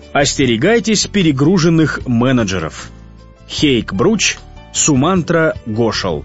Остерегайтесь перегруженных менеджеров. Хейк Бруч, Сумантра Гошал.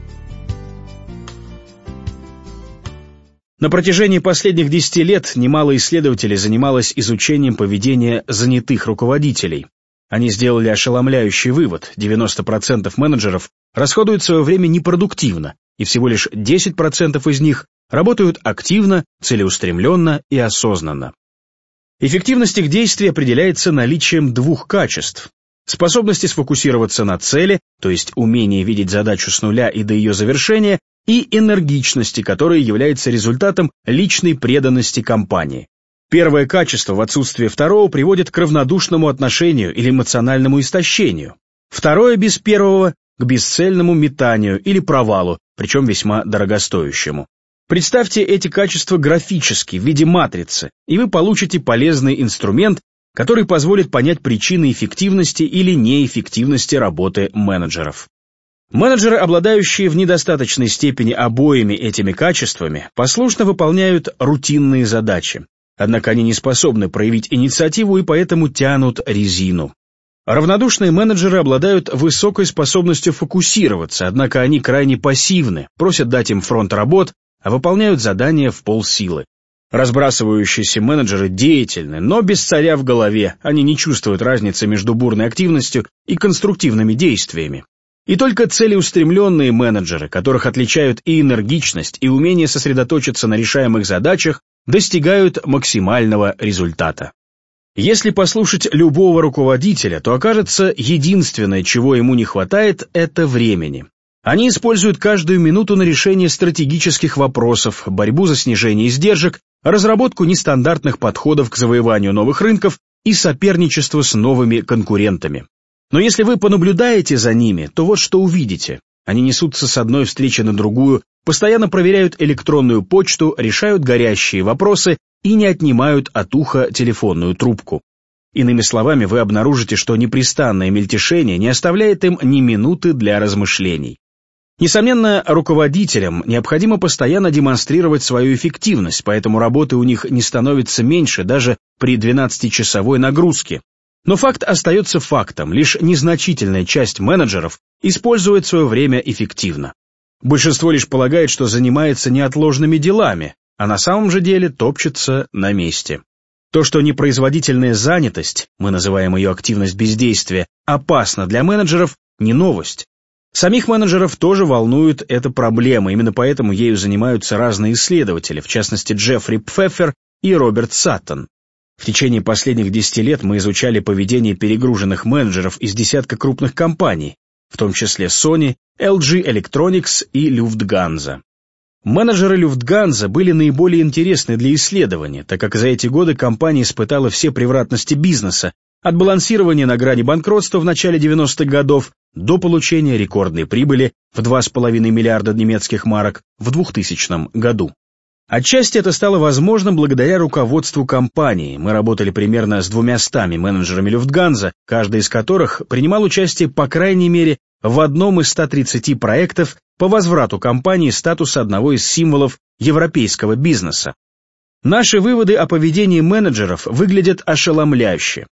На протяжении последних 10 лет немало исследователей занималось изучением поведения занятых руководителей. Они сделали ошеломляющий вывод: 90% менеджеров расходуют свое время непродуктивно, и всего лишь 10% из них работают активно, целеустремленно и осознанно. Эффективность их действий определяется наличием двух качеств: способности сфокусироваться на цели, то есть умение видеть задачу с нуля и до ее завершения, и энергичности, которая является результатом личной преданности компании. Первое качество в отсутствие второго приводит к равнодушному отношению или эмоциональному истощению. Второе без первого – к бесцельному метанию или провалу, причем весьма дорогостоящему. Представьте эти качества графически, в виде матрицы, и вы получите полезный инструмент, который позволит понять причины эффективности или неэффективности работы менеджеров. Менеджеры, обладающие в недостаточной степени обоими этими качествами, послушно выполняют рутинные задачи. Однако они не способны проявить инициативу и поэтому тянут резину. Равнодушные менеджеры обладают высокой способностью фокусироваться, однако они крайне пассивны, просят дать им фронт работ, а выполняют задания в полсилы. Разбрасывающиеся менеджеры деятельны, но без царя в голове, они не чувствуют разницы между бурной активностью и конструктивными действиями. И только целеустремленные менеджеры, которых отличают и энергичность, и умение сосредоточиться на решаемых задачах, достигают максимального результата. Если послушать любого руководителя, то окажется, единственное, чего ему не хватает, это времени. Они используют каждую минуту на решение стратегических вопросов, борьбу за снижение издержек, разработку нестандартных подходов к завоеванию новых рынков и соперничество с новыми конкурентами. Но если вы понаблюдаете за ними, то вот что увидите. Они несутся с одной встречи на другую, постоянно проверяют электронную почту, решают горящие вопросы и не отнимают от уха телефонную трубку. Иными словами, вы обнаружите, что непрестанное мельтешение не оставляет им ни минуты для размышлений. Несомненно, руководителям необходимо постоянно демонстрировать свою эффективность, поэтому работы у них не становится меньше даже при 12-часовой нагрузке. Но факт остается фактом, лишь незначительная часть менеджеров использует свое время эффективно. Большинство лишь полагает, что занимается неотложными делами, а на самом же деле топчется на месте. То, что непроизводительная занятость, мы называем ее активность бездействия, опасна для менеджеров, не новость. Самих менеджеров тоже волнует эта проблема, именно поэтому ею занимаются разные исследователи, в частности Джеффри Пфеффер и Роберт Саттон. В течение последних 10 лет мы изучали поведение перегруженных менеджеров из десятка крупных компаний, в том числе Sony, LG Electronics и Lufthansa. Менеджеры Lufthansa были наиболее интересны для исследования, так как за эти годы компания испытала все превратности бизнеса, от балансирования на грани банкротства в начале 90-х годов до получения рекордной прибыли в 2,5 миллиарда немецких марок в 2000 году. Отчасти это стало возможным благодаря руководству компании. Мы работали примерно с 200 менеджерами Lufthansa, каждый из которых принимал участие по крайней мере в одном из 130 проектов по возврату компании статуса одного из символов европейского бизнеса. Наши выводы о поведении менеджеров выглядят ошеломляюще.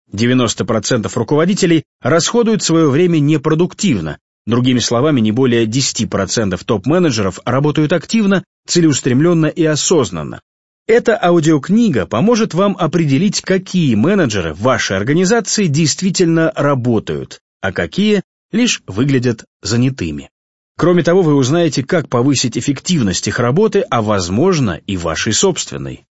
90% руководителей расходуют свое время непродуктивно. Другими словами, не более 10% топ-менеджеров работают активно, целеустремленно и осознанно. Эта аудиокнига поможет вам определить, какие менеджеры в вашей организации действительно работают, а какие лишь выглядят занятыми. Кроме того, вы узнаете, как повысить эффективность их работы, а возможно и вашей собственной.